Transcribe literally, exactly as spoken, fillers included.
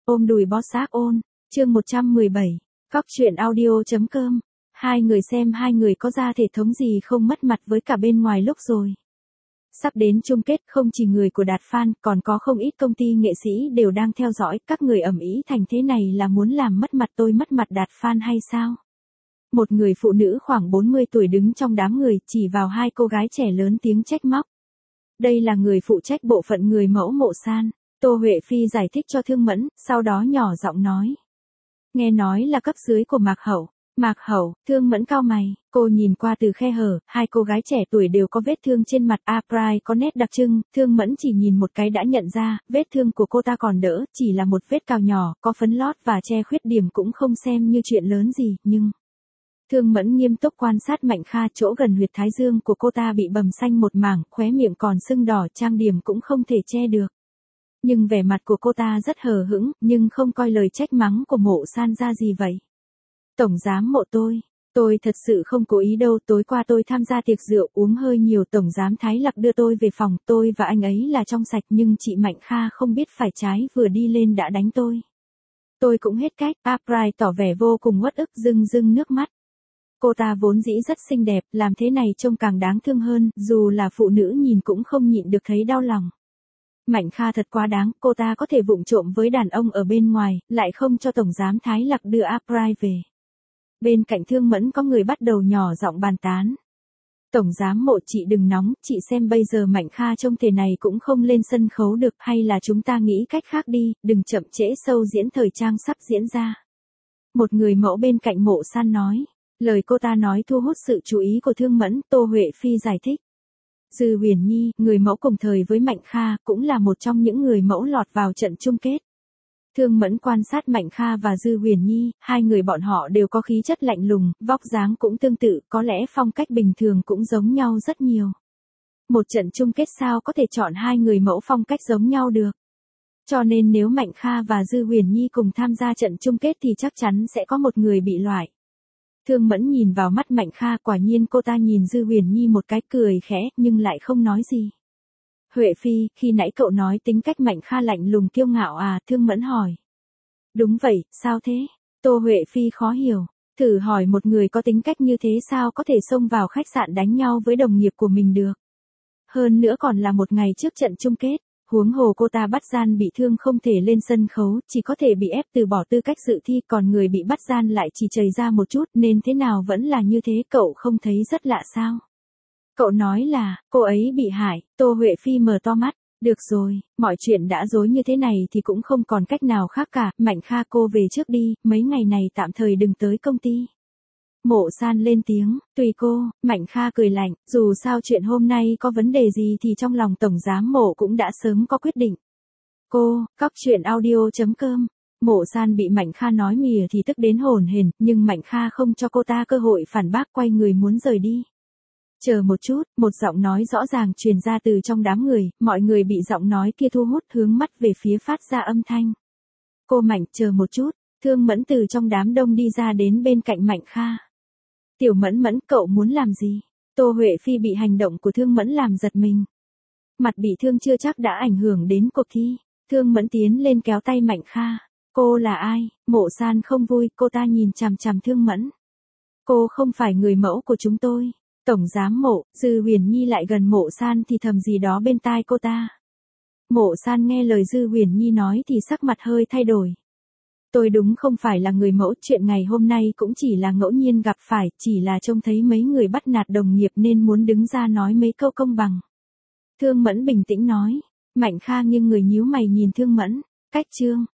Ôm đùi bó xác ôn, chương một trăm mười bảy, Cóc truyện audio.com. Hai người xem hai người có ra thể thống gì không mất mặt với cả bên ngoài lúc rồi. Sắp đến chung kết, không chỉ người của Đạt Fan, còn có không ít công ty nghệ sĩ đều đang theo dõi, các người ầm ĩ thành thế này là muốn làm mất mặt tôi mất mặt Đạt Fan hay sao? Một người phụ nữ khoảng bốn mươi tuổi đứng trong đám người, chỉ vào hai cô gái trẻ lớn tiếng trách móc. Đây là người phụ trách bộ phận người mẫu Mộ San. Tô Huệ Phi giải thích cho Thương Mẫn, sau đó nhỏ giọng nói. Nghe nói là cấp dưới của Mạc Hậu. Mạc Hậu, Thương Mẫn cau mày, cô nhìn qua từ khe hở, hai cô gái trẻ tuổi đều có vết thương trên mặt, April có nét đặc trưng, Thương Mẫn chỉ nhìn một cái đã nhận ra, vết thương của cô ta còn đỡ, chỉ là một vết cào nhỏ, có phấn lót và che khuyết điểm cũng không xem như chuyện lớn gì, nhưng... Thương Mẫn nghiêm túc quan sát Mạnh Kha, chỗ gần huyệt thái dương của cô ta bị bầm xanh một mảng, khóe miệng còn sưng đỏ, trang điểm cũng không thể che được. Nhưng vẻ mặt của cô ta rất hờ hững, nhưng không coi lời trách mắng của Mộ San ra gì vậy. Tổng giám Mộ tôi, tôi thật sự không cố ý đâu, tối qua tôi tham gia tiệc rượu uống hơi nhiều, tổng giám Thái Lặc đưa tôi về phòng, tôi và anh ấy là trong sạch nhưng chị Mạnh Kha không biết phải trái vừa đi lên đã đánh tôi. Tôi cũng hết cách, April tỏ vẻ vô cùng uất ức rưng rưng nước mắt. Cô ta vốn dĩ rất xinh đẹp, làm thế này trông càng đáng thương hơn, dù là phụ nữ nhìn cũng không nhịn được thấy đau lòng. Mạnh Kha thật quá đáng, cô ta có thể vụng trộm với đàn ông ở bên ngoài, lại không cho tổng giám Thái Lặc đưa April về. Bên cạnh Thương Mẫn có người bắt đầu nhỏ giọng bàn tán. Tổng giám Mộ, chị đừng nóng, chị xem bây giờ Mạnh Kha trông thế này cũng không lên sân khấu được, hay là chúng ta nghĩ cách khác đi, đừng chậm trễ show diễn thời trang sắp diễn ra. Một người mẫu bên cạnh Mộ San nói. Lời cô ta nói thu hút sự chú ý của Thương Mẫn, Tô Huệ Phi giải thích. Dư Huyền Nhi, người mẫu cùng thời với Mạnh Kha, cũng là một trong những người mẫu lọt vào trận chung kết. Thương Mẫn quan sát Mạnh Kha và Dư Huyền Nhi, hai người bọn họ đều có khí chất lạnh lùng, vóc dáng cũng tương tự, có lẽ phong cách bình thường cũng giống nhau rất nhiều. Một trận chung kết sao có thể chọn hai người mẫu phong cách giống nhau được. Cho nên nếu Mạnh Kha và Dư Huyền Nhi cùng tham gia trận chung kết thì chắc chắn sẽ có một người bị loại. Thương Mẫn nhìn vào mắt Mạnh Kha, quả nhiên cô ta nhìn Dư Huyền Nhi một cái, cười khẽ, nhưng lại không nói gì. Huệ Phi, khi nãy cậu nói tính cách Mạnh Kha lạnh lùng kiêu ngạo à, Thương Mẫn hỏi. Đúng vậy, sao thế? Tô Huệ Phi khó hiểu, thử hỏi một người có tính cách như thế sao có thể xông vào khách sạn đánh nhau với đồng nghiệp của mình được. Hơn nữa còn là một ngày trước trận chung kết. Huống hồ cô ta bắt gian bị thương không thể lên sân khấu, chỉ có thể bị ép từ bỏ tư cách dự thi, còn người bị bắt gian lại chỉ chầy ra một chút, nên thế nào vẫn là như thế, cậu không thấy rất lạ sao? Cậu nói là, cô ấy bị hại, Tô Huệ Phi mở to mắt, được rồi, mọi chuyện đã rối như thế này thì cũng không còn cách nào khác cả, Mạnh Kha cô về trước đi, mấy ngày này tạm thời đừng tới công ty. Mộ San lên tiếng, tùy cô, Mạnh Kha cười lạnh, dù sao chuyện hôm nay có vấn đề gì thì trong lòng tổng giám Mộ cũng đã sớm có quyết định. Cô, Cóc truyện audio.com. Mộ San bị Mạnh Kha nói mỉa thì tức đến hồn hển, nhưng Mạnh Kha không cho cô ta cơ hội phản bác, quay người muốn rời đi. Chờ một chút, một giọng nói rõ ràng truyền ra từ trong đám người, mọi người bị giọng nói kia thu hút hướng mắt về phía phát ra âm thanh. Cô Mạnh, chờ một chút, Thương Mẫn từ trong đám đông đi ra đến bên cạnh Mạnh Kha. Tiểu Mẫn Mẫn, cậu muốn làm gì? Tô Huệ Phi bị hành động của Thương Mẫn làm giật mình. Mặt bị thương chưa chắc đã ảnh hưởng đến cuộc thi. Thương Mẫn tiến lên kéo tay Mạnh Kha. Cô là ai? Mộ San không vui, cô ta nhìn chằm chằm Thương Mẫn. Cô không phải người mẫu của chúng tôi. Tổng giám Mộ, Dư Huyền Nhi lại gần Mộ San thì thầm gì đó bên tai cô ta. Mộ San nghe lời Dư Huyền Nhi nói thì sắc mặt hơi thay đổi. Tôi đúng không phải là người mẫu, chuyện ngày hôm nay cũng chỉ là ngẫu nhiên gặp phải, chỉ là trông thấy mấy người bắt nạt đồng nghiệp nên muốn đứng ra nói mấy câu công bằng. Thương Mẫn bình tĩnh nói, Mạnh Kha nghiêng người nhíu mày nhìn Thương Mẫn, cách chương,